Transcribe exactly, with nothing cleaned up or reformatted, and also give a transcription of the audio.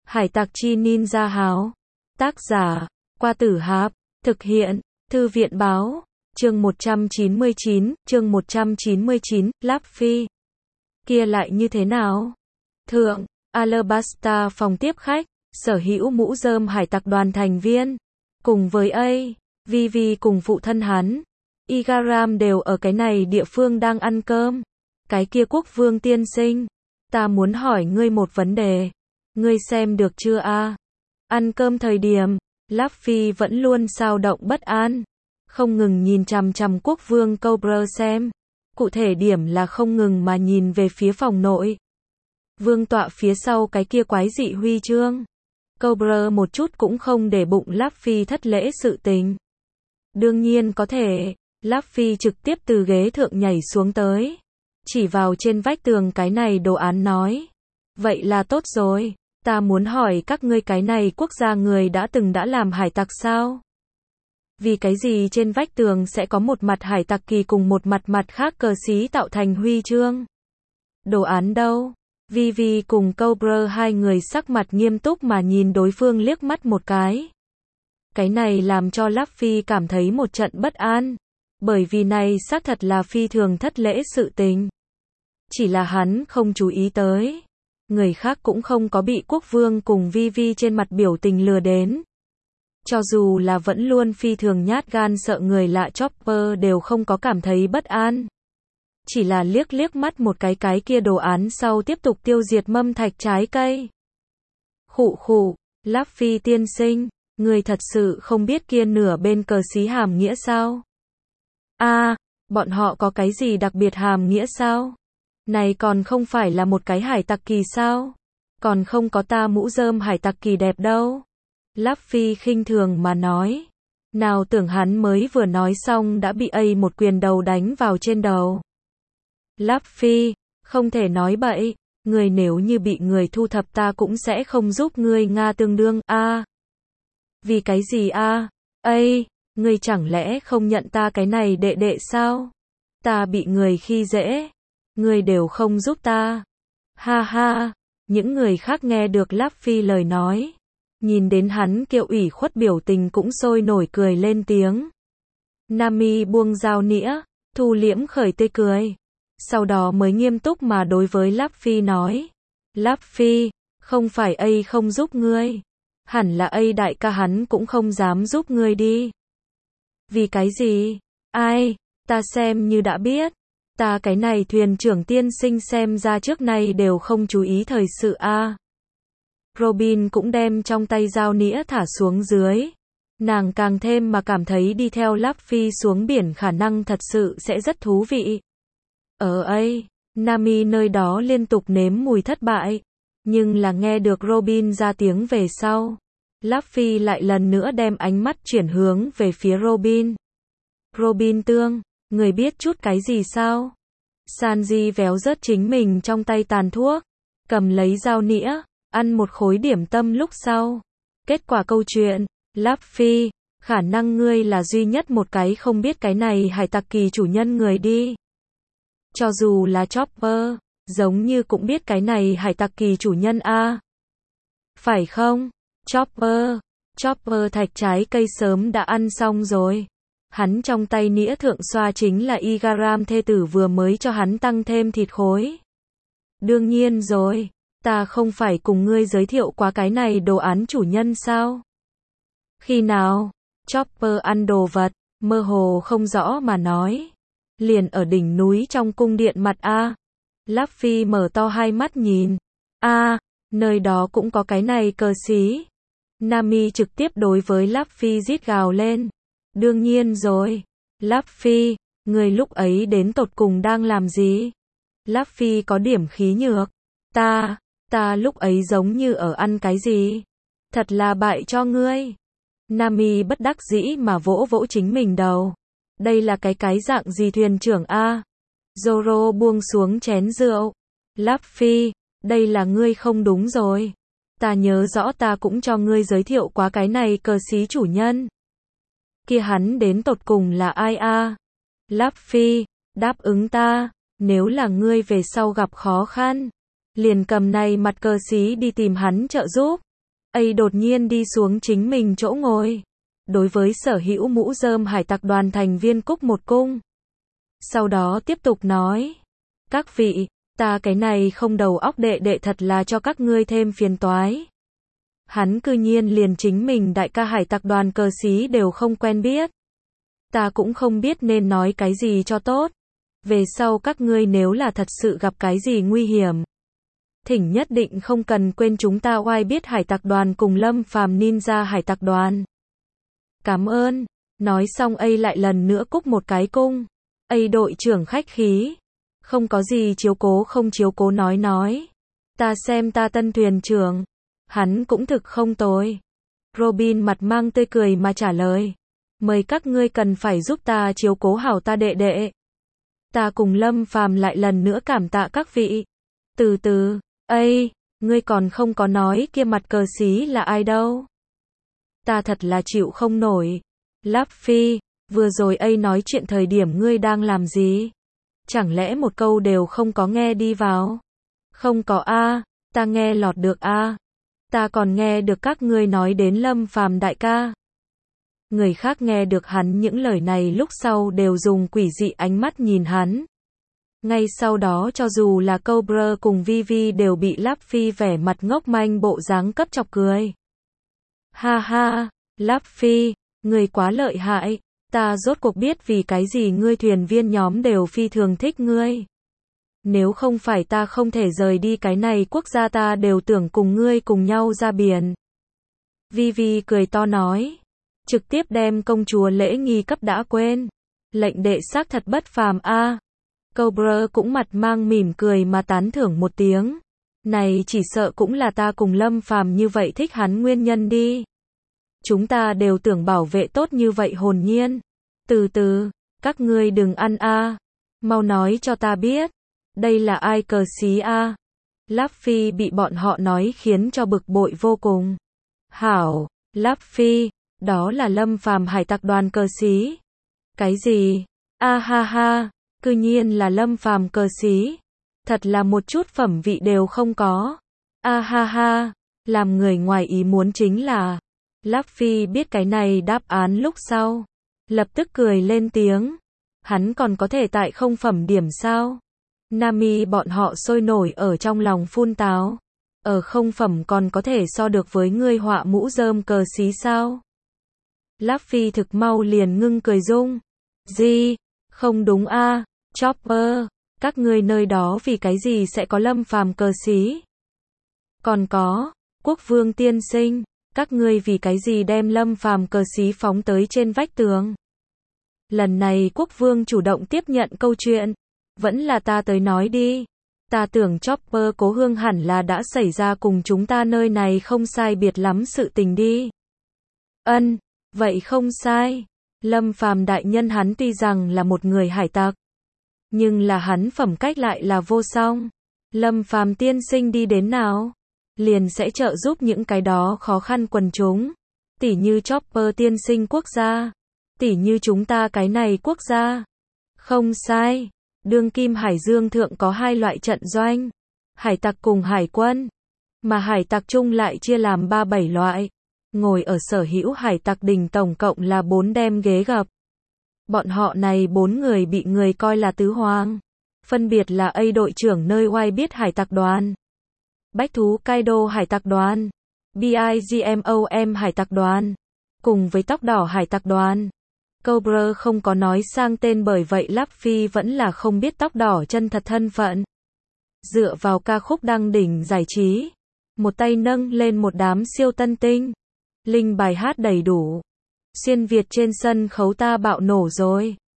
Hải tặc chi ninja háo. Tác giả, Qua Tử Hạp. Thực hiện, Thư viện báo. Chương một trăm chín mươi chín, chương một trăm chín mươi chín, Luffy. Kia lại như thế nào? Thượng, Alabasta phòng tiếp khách, sở hữu mũ rơm hải tặc đoàn thành viên. Cùng với A, Vivi cùng phụ thân hắn. Igaram đều ở cái này địa phương đang ăn cơm. Cái kia quốc vương tiên sinh. Ta muốn hỏi ngươi một vấn đề. Ngươi xem được chưa a? Ăn cơm thời điểm, Luffy vẫn luôn xao động bất an. Không ngừng nhìn chằm chằm quốc vương Cobra xem. Cụ thể điểm là không ngừng mà nhìn về phía phòng nội. Vương tọa phía sau cái kia quái dị huy chương. Cobra một chút cũng không để bụng Luffy thất lễ sự tình. Đương nhiên có thể, Luffy trực tiếp từ ghế thượng nhảy xuống tới. Chỉ vào trên vách tường cái này đồ án nói. Vậy là tốt rồi, ta muốn hỏi các ngươi cái này quốc gia người đã từng đã làm hải tặc sao? Vì cái gì trên vách tường sẽ có một mặt hải tặc kỳ cùng một mặt mặt khác cờ xí tạo thành huy chương? Đồ án đâu? Vivi cùng Cobra hai người sắc mặt nghiêm túc mà nhìn đối phương liếc mắt một cái. Cái này làm cho Luffy cảm thấy một trận bất an. Bởi vì này xác thật là phi thường thất lễ sự tình. Chỉ là hắn không chú ý tới. Người khác cũng không có bị quốc vương cùng Vivi trên mặt biểu tình lừa đến. Cho dù là vẫn luôn phi thường nhát gan sợ người lạ Chopper đều không có cảm thấy bất an. Chỉ là liếc liếc mắt một cái cái kia đồ án sau tiếp tục tiêu diệt mâm thạch trái cây. Khụ khụ, Luffy tiên sinh, người thật sự không biết kia nửa bên cờ xí hàm nghĩa sao? A, à, bọn họ có cái gì đặc biệt hàm nghĩa sao? Này còn không phải là một cái hải tặc kỳ sao? Còn không có ta mũ rơm hải tặc kỳ đẹp đâu. Luffy khinh thường mà nói. Nào tưởng hắn mới vừa nói xong đã bị A một quyền đầu đánh vào trên đầu. Luffy, không thể nói bậy. Người nếu như bị người thu thập ta cũng sẽ không giúp ngươi Nga tương đương. A. À, vì cái gì a? À? A, ngươi chẳng lẽ không nhận ta cái này đệ đệ sao? Ta bị người khi dễ. Ngươi đều không giúp ta. Ha ha, những người khác nghe được Luffy lời nói. Nhìn đến hắn kêu ủy khuất biểu tình cũng sôi nổi cười lên tiếng. Nami buông dao nĩa, thu liễm khởi tươi cười. Sau đó mới nghiêm túc mà đối với Luffy nói. Luffy, không phải A không giúp ngươi. Hẳn là A đại ca hắn cũng không dám giúp ngươi đi. Vì cái gì? Ai, ta xem như đã biết. Ta cái này thuyền trưởng tiên sinh xem ra trước nay đều không chú ý thời sự a. À. Robin cũng đem trong tay dao nĩa thả xuống dưới. Nàng càng thêm mà cảm thấy đi theo Luffy xuống biển khả năng thật sự sẽ rất thú vị. Ở A, Nami nơi đó liên tục nếm mùi thất bại. Nhưng là nghe được Robin ra tiếng về sau. Luffy lại lần nữa đem ánh mắt chuyển hướng về phía Robin. Robin tương, người biết chút cái gì sao? Sanji véo rớt chính mình trong tay tàn thuốc. Cầm lấy dao nĩa, ăn một khối điểm tâm lúc sau. Kết quả câu chuyện, Luffy, khả năng ngươi là duy nhất một cái không biết cái này hải tặc kỳ chủ nhân người đi. Cho dù là Chopper, giống như cũng biết cái này hải tặc kỳ chủ nhân a. Phải không? Chopper, Chopper thạch trái cây sớm đã ăn xong rồi. Hắn trong tay nĩa thượng xoa chính là Igaram thê tử vừa mới cho hắn tăng thêm thịt khối. Đương nhiên rồi, ta không phải cùng ngươi giới thiệu quá cái này đồ án chủ nhân sao? Khi nào? Chopper ăn đồ vật, mơ hồ không rõ mà nói. Liền ở đỉnh núi trong cung điện mặt A. Luffy mở to hai mắt nhìn. A, nơi đó cũng có cái này cờ xí. Nami trực tiếp đối với Luffy rít gào lên. Đương nhiên rồi. Luffy, người lúc ấy đến tột cùng đang làm gì? Luffy có điểm khí nhược. Ta, ta lúc ấy giống như ở ăn cái gì? Thật là bại cho ngươi. Nami bất đắc dĩ mà vỗ vỗ chính mình đầu. Đây là cái cái dạng gì thuyền trưởng a? Zoro buông xuống chén rượu. Luffy, đây là ngươi không đúng rồi. Ta nhớ rõ ta cũng cho ngươi giới thiệu quá cái này cờ xí chủ nhân. Kia hắn đến tột cùng là ai a? À? Luffy, đáp ứng ta, nếu là ngươi về sau gặp khó khăn, liền cầm này mặt cờ xí đi tìm hắn trợ giúp. ấy đột nhiên đi xuống chính mình chỗ ngồi. Đối với sở hữu mũ rơm hải tặc đoàn thành viên cúc một cung. Sau đó tiếp tục nói. Các vị, ta cái này không đầu óc đệ đệ thật là cho các ngươi thêm phiền toái. Hắn cư nhiên liền chính mình đại ca hải tặc đoàn cờ xí đều không quen biết. Ta cũng không biết nên nói cái gì cho tốt. Về sau các ngươi nếu là thật sự gặp cái gì nguy hiểm, thỉnh nhất định không cần quên chúng ta oai biết hải tặc đoàn cùng Lâm Phàm ninja hải tặc đoàn. Cảm ơn. Nói xong ấy lại lần nữa cúc một cái cung. Ấy đội trưởng khách khí. Không có gì chiếu cố không chiếu cố nói nói. Ta xem ta tân thuyền trưởng. Hắn cũng thực không tồi. Robin mặt mang tươi cười mà trả lời. Mời các ngươi cần phải giúp ta chiếu cố hảo ta đệ đệ. Ta cùng Lâm Phàm lại lần nữa cảm tạ các vị. Từ từ, ây, ngươi còn không có nói kia mặt cờ xí là ai đâu. Ta thật là chịu không nổi. Luffy, vừa rồi ây nói chuyện thời điểm ngươi đang làm gì? Chẳng lẽ một câu đều không có nghe đi vào? Không có a, ta nghe lọt được a. Ta còn nghe được các ngươi nói đến Lâm Phàm đại ca. Người khác nghe được hắn những lời này lúc sau đều dùng quỷ dị ánh mắt nhìn hắn. Ngay sau đó cho dù là Cobra cùng Vivi đều bị Luffy vẻ mặt ngốc manh bộ dáng cấp chọc cười. Ha ha, Luffy, ngươi quá lợi hại, ta rốt cuộc biết vì cái gì ngươi thuyền viên nhóm đều phi thường thích ngươi. Nếu không phải ta không thể rời đi cái này quốc gia ta đều tưởng cùng ngươi cùng nhau ra biển. Vivi cười to nói. Trực tiếp đem công chúa lễ nghi cấp đã quên. Lệnh đệ xác thật bất phàm a. À. Cobra cũng mặt mang mỉm cười mà tán thưởng một tiếng. Này chỉ sợ cũng là ta cùng Lâm Phàm như vậy thích hắn nguyên nhân đi. Chúng ta đều tưởng bảo vệ tốt như vậy hồn nhiên. Từ từ, các ngươi đừng ăn a. À. Mau nói cho ta biết. Đây là ai cờ xí a? À? Luffy bị bọn họ nói khiến cho bực bội vô cùng. Hảo, Luffy. Đó là Lâm Phàm hải tặc đoàn cờ xí. Cái gì? A ha ha, cư nhiên là Lâm Phàm cờ xí. Thật là một chút phẩm vị đều không có. A ha ha, làm người ngoài ý muốn chính là Luffy biết cái này đáp án lúc sau, lập tức cười lên tiếng. Hắn còn có thể tại không phẩm điểm sao? Nami bọn họ sôi nổi ở trong lòng phun táo. Ở không phẩm còn có thể so được với ngươi họa mũ rơm cờ xí sao? Luffy thực mau liền ngưng cười rung. Gì? Không đúng a, à? Chopper, các ngươi nơi đó vì cái gì sẽ có Lâm Phàm cờ xí? Còn có, Quốc Vương tiên sinh, các ngươi vì cái gì đem Lâm Phàm cờ xí phóng tới trên vách tường? Lần này Quốc Vương chủ động tiếp nhận câu chuyện, vẫn là ta tới nói đi. Ta tưởng Chopper cố hương hẳn là đã xảy ra cùng chúng ta nơi này không sai biệt lắm sự tình đi. Ân. Vậy không sai. Lâm Phàm đại nhân hắn tuy rằng là một người hải tặc, nhưng là hắn phẩm cách lại là vô song. Lâm Phàm tiên sinh đi đến nào, liền sẽ trợ giúp những cái đó khó khăn quần chúng. Tỉ như Chopper tiên sinh quốc gia, tỉ như chúng ta cái này quốc gia. Không sai. Đương kim Hải Dương thượng có hai loại trận doanh, hải tặc cùng hải quân, mà hải tặc chung lại chia làm ba bảy loại. Ngồi ở sở hữu hải tặc đỉnh tổng cộng là bốn đem ghế gập. Bọn họ này bốn người bị người coi là tứ hoàng. Phân biệt là A đội trưởng nơi oai biết hải tặc đoàn, Bách thú Kaido hải tặc đoàn, Bigmom hải tặc đoàn, cùng với tóc đỏ hải tặc đoàn. Cobra không có nói sang tên bởi vậy Luffy vẫn là không biết tóc đỏ chân thật thân phận. Dựa vào ca khúc đăng đỉnh giải trí, một tay nâng lên một đám siêu tân tinh. Linh bài hát đầy đủ. Xuyên Việt trên sân khấu ta bạo nổ rồi.